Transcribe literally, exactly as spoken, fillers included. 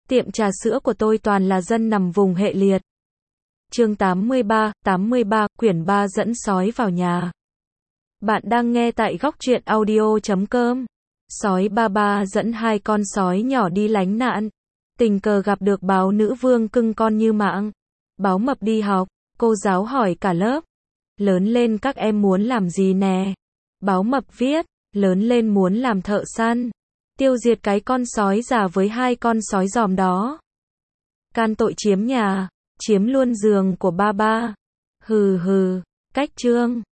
Tiệm trà sữa của tôi toàn là dân nằm vùng hệ liệt. Chương tám mươi ba, tám mươi ba, quyển ba dẫn sói vào nhà. Bạn đang nghe tại góc truyện audio chấm com. Sói ba ba dẫn hai con sói nhỏ đi lánh nạn. Tình cờ gặp được báo nữ vương cưng con như mạng. Báo mập đi học, cô giáo hỏi cả lớp. Lớn lên các em muốn làm gì nè? Báo mập viết, lớn lên muốn làm thợ săn. Tiêu diệt cái con sói già với hai con sói giòm đó. Can tội chiếm nhà, chiếm luôn giường của ba ba. Hừ hừ, cách chương.